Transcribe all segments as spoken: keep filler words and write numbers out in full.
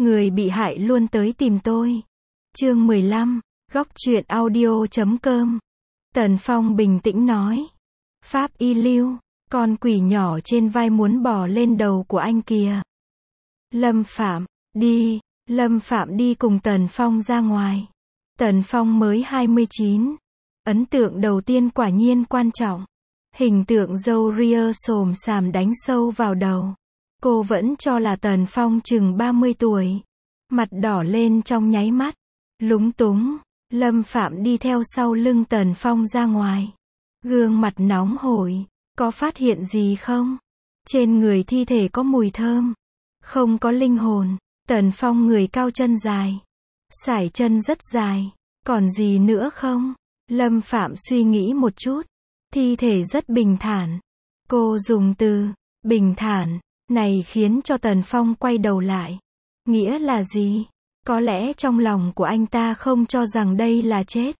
người bị hại luôn tới tìm tôi. Chương mười lăm, góc truyện audio chấm com. Tần Phong bình tĩnh nói. Pháp y lưu, con quỷ nhỏ trên vai muốn bò lên đầu của anh kìa. Lâm Phạm, đi. Lâm Phạm đi cùng Tần Phong ra ngoài. Tần Phong mới hai mươi chín. Ấn tượng đầu tiên quả nhiên quan trọng. Hình tượng râu ria xồm xàm đánh sâu vào đầu. Cô vẫn cho là Tần Phong chừng ba mươi tuổi. Mặt đỏ lên trong nháy mắt. Lúng túng, Lâm Phạm đi theo sau lưng Tần Phong ra ngoài. Gương mặt nóng hổi. Có phát hiện gì không? Trên người thi thể có mùi thơm. Không có linh hồn. Tần Phong người cao chân dài. Sải chân rất dài. Còn gì nữa không? Lâm Phạm suy nghĩ một chút. Thi thể rất bình thản. Cô dùng từ bình thản này khiến cho Tần Phong quay đầu lại. Nghĩa là gì? Có lẽ trong lòng của anh ta không cho rằng đây là chết.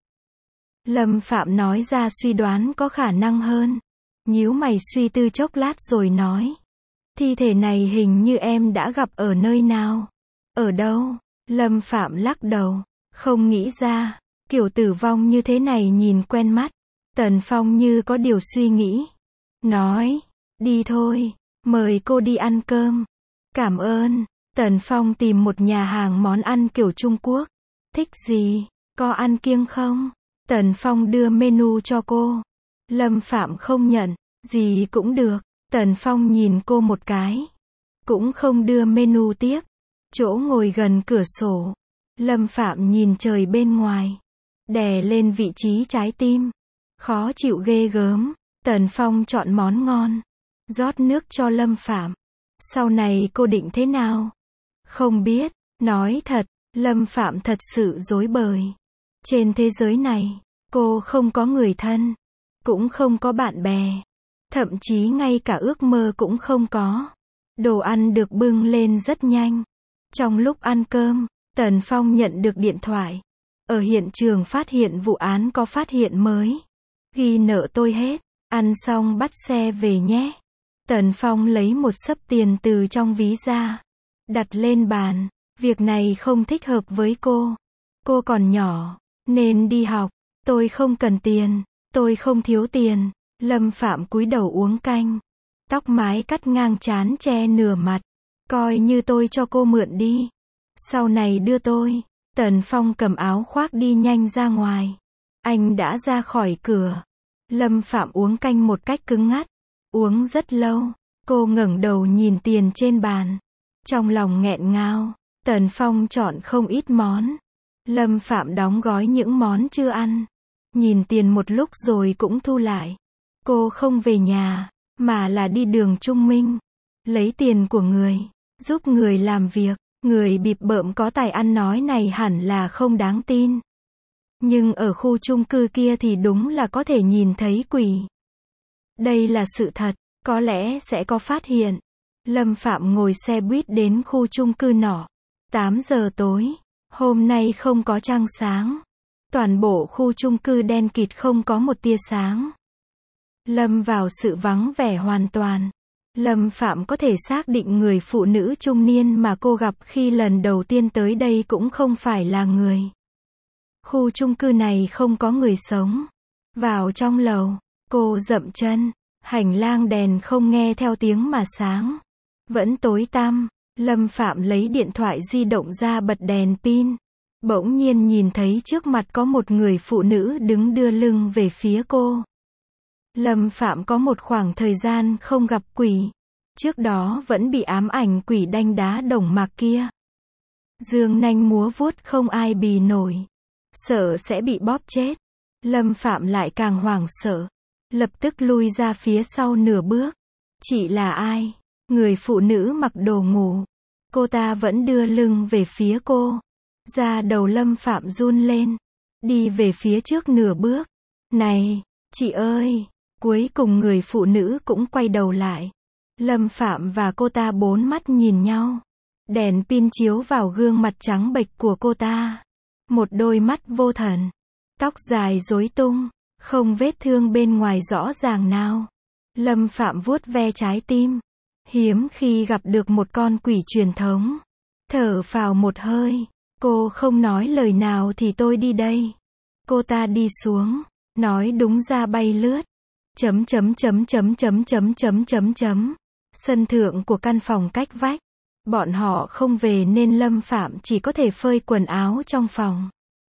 Lâm Phạm nói ra suy đoán có khả năng hơn. Nhíu mày suy tư chốc lát rồi nói. Thi thể này hình như em đã gặp ở nơi nào? Ở đâu? Lâm Phạm lắc đầu. Không nghĩ ra. Kiểu tử vong như thế này nhìn quen mắt. Tần Phong như có điều suy nghĩ. Nói. Đi thôi. Mời cô đi ăn cơm. Cảm ơn. Tần Phong tìm một nhà hàng món ăn kiểu Trung Quốc. Thích gì? Có ăn kiêng không? Tần Phong đưa menu cho cô. Lâm Phạm không nhận. Gì cũng được. Tần Phong nhìn cô một cái. Cũng không đưa menu tiếp. Chỗ ngồi gần cửa sổ. Lâm Phạm nhìn trời bên ngoài. Đè lên vị trí trái tim. Khó chịu ghê gớm. Tần Phong chọn món ngon. Rót nước cho Lâm Phạm. Sau này cô định thế nào? Không biết. Nói thật, Lâm Phạm thật sự rối bời. Trên thế giới này, cô không có người thân. Cũng không có bạn bè. Thậm chí ngay cả ước mơ cũng không có. Đồ ăn được bưng lên rất nhanh. Trong lúc ăn cơm, Tần Phong nhận được điện thoại. Ở hiện trường phát hiện vụ án có phát hiện mới. Ghi nợ tôi hết. Ăn xong bắt xe về nhé. Tần Phong lấy một xấp tiền từ trong ví ra. Đặt lên bàn. Việc này không thích hợp với cô. Cô còn nhỏ. Nên đi học. Tôi không cần tiền. Tôi không thiếu tiền. Lâm Phạm cúi đầu uống canh. Tóc mái cắt ngang trán che nửa mặt. Coi như tôi cho cô mượn đi. Sau này đưa tôi. Tần Phong cầm áo khoác đi nhanh ra ngoài. Anh đã ra khỏi cửa. Lâm Phạm uống canh một cách cứng ngắt. Uống rất lâu. Cô ngẩng đầu nhìn tiền trên bàn. Trong lòng nghẹn ngào. Tần Phong chọn không ít món. Lâm Phạm đóng gói những món chưa ăn. Nhìn tiền một lúc rồi cũng thu lại. Cô không về nhà, mà là đi đường Trung Minh. Lấy tiền của người. Giúp người làm việc. Người bịp bợm có tài ăn nói này hẳn là không đáng tin. Nhưng ở khu chung cư kia thì đúng là có thể nhìn thấy quỷ. Đây là sự thật, có lẽ sẽ có phát hiện. Lâm Phạm ngồi xe buýt đến khu chung cư nọ. tám giờ tối, hôm nay không có trăng sáng. Toàn bộ khu chung cư đen kịt không có một tia sáng. Lâm vào sự vắng vẻ hoàn toàn. Lâm Phạm có thể xác định người phụ nữ trung niên mà cô gặp khi lần đầu tiên tới đây cũng không phải là người. Khu chung cư này không có người sống. Vào trong lầu, cô dậm chân. Hành lang đèn không nghe theo tiếng mà sáng. Vẫn tối tăm. Lâm Phạm lấy điện thoại di động ra bật đèn pin. Bỗng nhiên nhìn thấy trước mặt có một người phụ nữ đứng đưa lưng về phía cô. Lâm Phạm có một khoảng thời gian không gặp quỷ. Trước đó vẫn bị ám ảnh quỷ đanh đá đồng mạc kia. Dương nanh múa vuốt không ai bì nổi. Sợ sẽ bị bóp chết. Lâm Phạm lại càng hoảng sợ. Lập tức lui ra phía sau nửa bước. Chị là ai? Người phụ nữ mặc đồ ngủ. Cô ta vẫn đưa lưng về phía cô. Da đầu Lâm Phạm run lên. Đi về phía trước nửa bước. Này, chị ơi! Cuối cùng người phụ nữ cũng quay đầu lại. Lâm Phạm và cô ta bốn mắt nhìn nhau. Đèn pin chiếu vào gương mặt trắng bệch của cô ta. Một đôi mắt vô thần. Tóc dài rối tung. Không vết thương bên ngoài rõ ràng nào. Lâm Phạm vuốt ve trái tim. Hiếm khi gặp được một con quỷ truyền thống. Thở phào một hơi, cô không nói lời nào thì tôi đi đây. Cô ta đi xuống, nói đúng ra bay lướt. Chấm chấm chấm chấm chấm chấm chấm chấm chấm. Sân thượng của căn phòng cách vách. Bọn họ không về nên Lâm Phạm chỉ có thể phơi quần áo trong phòng.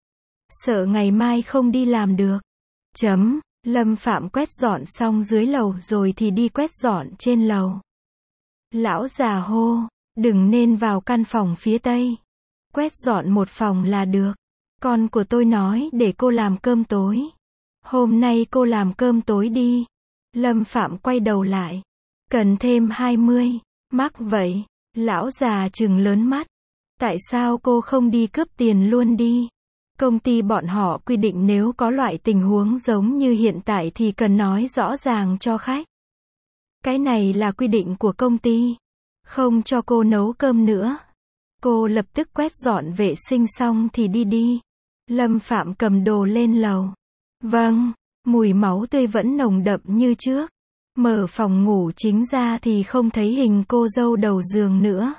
Sợ ngày mai không đi làm được. Chấm, Lâm Phạm quét dọn xong dưới lầu rồi thì đi quét dọn trên lầu. Lão già hô, đừng nên vào căn phòng phía tây. Quét dọn một phòng là được. Con của tôi nói để cô làm cơm tối. Hôm nay cô làm cơm tối đi. Lâm Phạm quay đầu lại. Cần thêm hai mươi. Mắc vậy. Lão già trừng lớn mắt. Tại sao cô không đi cướp tiền luôn đi? Công ty bọn họ quy định nếu có loại tình huống giống như hiện tại thì cần nói rõ ràng cho khách. Cái này là quy định của công ty. Không cho cô nấu cơm nữa. Cô lập tức quét dọn vệ sinh xong thì đi đi. Lâm Phạm cầm đồ lên lầu. Vâng, mùi máu tươi vẫn nồng đậm như trước. Mở phòng ngủ chính ra thì không thấy hình cô dâu đầu giường nữa.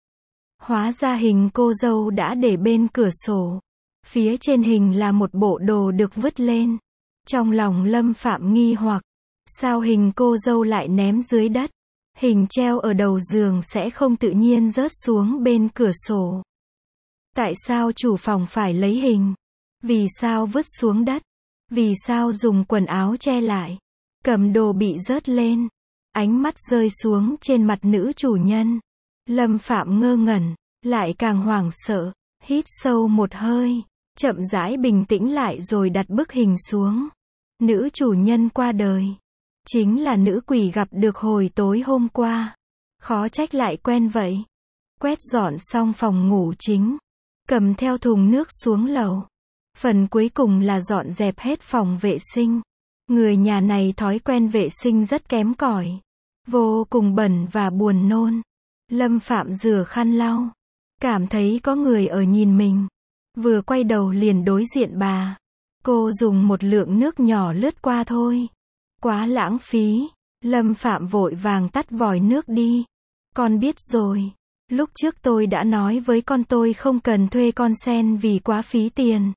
Hóa ra hình cô dâu đã để bên cửa sổ. Phía trên hình là một bộ đồ được vứt lên. Trong lòng Lâm Phạm nghi hoặc, sao hình cô dâu lại ném dưới đất? Hình treo ở đầu giường sẽ không tự nhiên rớt xuống bên cửa sổ. Tại sao chủ phòng phải lấy hình? Vì sao vứt xuống đất? Vì sao dùng quần áo che lại? Cầm đồ bị rớt lên. Ánh mắt rơi xuống trên mặt nữ chủ nhân. Lâm Phạm ngơ ngẩn, lại càng hoảng sợ, hít sâu một hơi, chậm rãi bình tĩnh lại rồi đặt bức hình xuống. Nữ chủ nhân qua đời. Chính là nữ quỷ gặp được hồi tối hôm qua. Khó trách lại quen vậy. Quét dọn xong phòng ngủ chính. Cầm theo thùng nước xuống lầu. Phần cuối cùng là dọn dẹp hết phòng vệ sinh. Người nhà này thói quen vệ sinh rất kém cỏi. Vô cùng bẩn và buồn nôn. Lâm Phạm rửa khăn lau. Cảm thấy có người ở nhìn mình. Vừa quay đầu liền đối diện bà. Cô dùng một lượng nước nhỏ lướt qua thôi. Quá lãng phí. Lâm Phạm vội vàng tắt vòi nước đi. Con biết rồi. Lúc trước tôi đã nói với con tôi không cần thuê con sen vì quá phí tiền.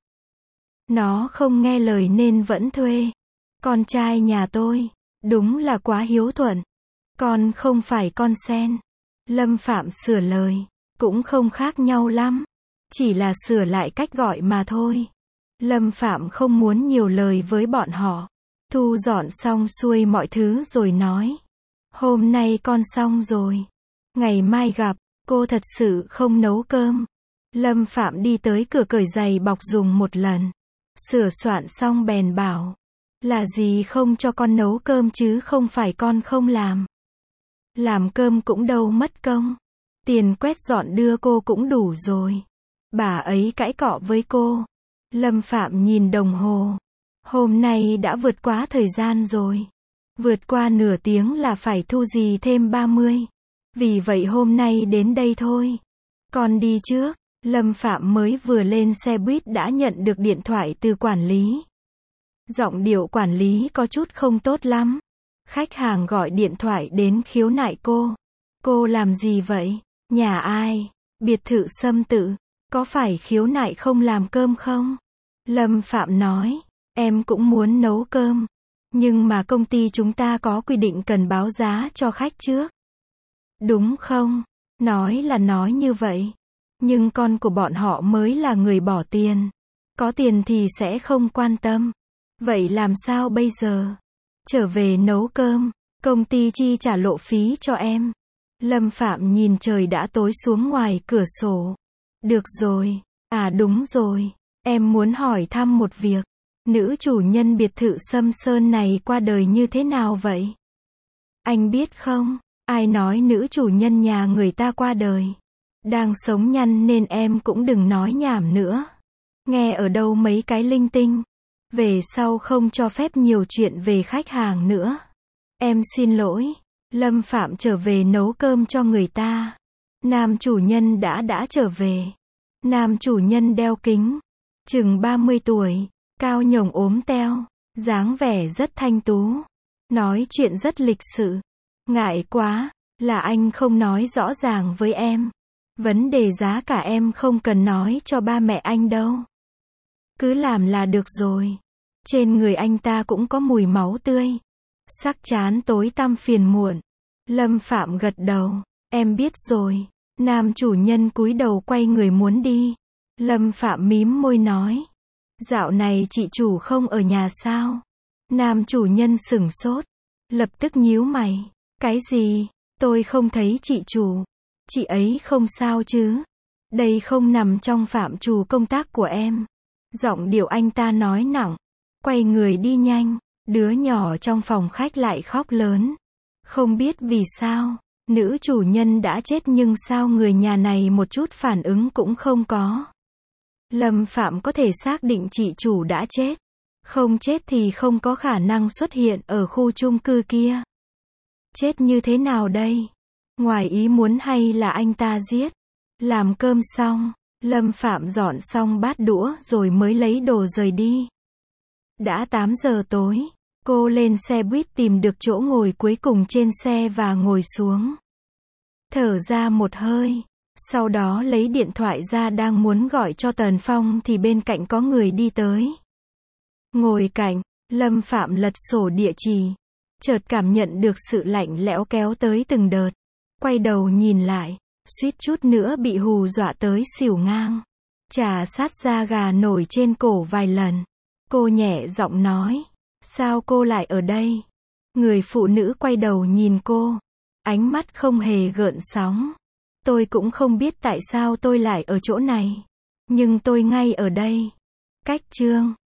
Nó không nghe lời nên vẫn thuê. Con trai nhà tôi, đúng là quá hiếu thuận. Con không phải con sen. Lâm Phạm sửa lời, cũng không khác nhau lắm. Chỉ là sửa lại cách gọi mà thôi. Lâm Phạm không muốn nhiều lời với bọn họ. Thu dọn xong xuôi mọi thứ rồi nói. Hôm nay con xong rồi. Ngày mai gặp, cô thật sự không nấu cơm. Lâm Phạm đi tới cửa cởi giày bọc dùng một lần. Sửa soạn xong bèn bảo. Là gì không cho con nấu cơm chứ không phải con không làm. Làm cơm cũng đâu mất công. Tiền quét dọn đưa cô cũng đủ rồi. Bà ấy cãi cọ với cô. Lâm Phạm nhìn đồng hồ. Hôm nay đã vượt quá thời gian rồi. Vượt qua nửa tiếng là phải thu gì thêm ba mươi. Vì vậy hôm nay đến đây thôi. Con đi trước. Lâm Phạm mới vừa lên xe buýt đã nhận được điện thoại từ quản lý. Giọng điệu quản lý có chút không tốt lắm. Khách hàng gọi điện thoại đến khiếu nại cô. Cô làm gì vậy? Nhà ai? Biệt thự Sâm Tự. Có phải khiếu nại không làm cơm không? Lâm Phạm nói. Em cũng muốn nấu cơm. Nhưng mà công ty chúng ta có quy định cần báo giá cho khách trước. Đúng không? Nói là nói như vậy. Nhưng con của bọn họ mới là người bỏ tiền. Có tiền thì sẽ không quan tâm. Vậy làm sao bây giờ? Trở về nấu cơm. Công ty chi trả lộ phí cho em. Lâm Phạm nhìn trời đã tối xuống ngoài cửa sổ. Được rồi. À đúng rồi. Em muốn hỏi thăm một việc. Nữ chủ nhân biệt thự Sâm Sơn này qua đời như thế nào vậy? Anh biết không? Ai nói nữ chủ nhân nhà người ta qua đời? Đang sống nhăn nên em cũng đừng nói nhảm nữa. Nghe ở đâu mấy cái linh tinh. Về sau không cho phép nhiều chuyện về khách hàng nữa. Em xin lỗi. Lâm Phạm trở về nấu cơm cho người ta. Nam chủ nhân đã đã trở về. Nam chủ nhân đeo kính. Chừng ba mươi tuổi. Cao nhồng ốm teo. Dáng vẻ rất thanh tú. Nói chuyện rất lịch sự. Ngại quá. Là anh không nói rõ ràng với em. Vấn đề giá cả em không cần nói cho ba mẹ anh đâu. Cứ làm là được rồi. Trên người anh ta cũng có mùi máu tươi. Sắc trán tối tăm phiền muộn. Lâm Phạm gật đầu. Em biết rồi. Nam chủ nhân cúi đầu quay người muốn đi. Lâm Phạm mím môi nói. Dạo này chị chủ không ở nhà sao? Nam chủ nhân sửng sốt. Lập tức nhíu mày. Cái gì? Tôi không thấy chị chủ. Chị ấy không sao chứ? Đây không nằm trong phạm trù công tác của em. Giọng điệu anh ta nói nặng. Quay người đi nhanh. Đứa nhỏ trong phòng khách lại khóc lớn. Không biết vì sao. Nữ chủ nhân đã chết nhưng sao người nhà này một chút phản ứng cũng không có. Lâm Phạm có thể xác định chị chủ đã chết. Không chết thì không có khả năng xuất hiện ở khu chung cư kia. Chết như thế nào đây? Ngoài ý muốn hay là anh ta giết? Làm cơm xong, Lâm Phạm dọn xong bát đũa rồi mới lấy đồ rời đi. Đã tám giờ tối, cô lên xe buýt tìm được chỗ ngồi cuối cùng trên xe và ngồi xuống. Thở ra một hơi, sau đó lấy điện thoại ra đang muốn gọi cho Tần Phong thì bên cạnh có người đi tới. Ngồi cạnh, Lâm Phạm lật sổ địa chỉ, chợt cảm nhận được sự lạnh lẽo kéo tới từng đợt. Quay đầu nhìn lại, suýt chút nữa bị hù dọa tới xỉu ngang. Trà sát da gà nổi trên cổ vài lần. Cô nhẹ giọng nói, sao cô lại ở đây? Người phụ nữ quay đầu nhìn cô, ánh mắt không hề gợn sóng. Tôi cũng không biết tại sao tôi lại ở chỗ này, nhưng tôi ngay ở đây. Cách chương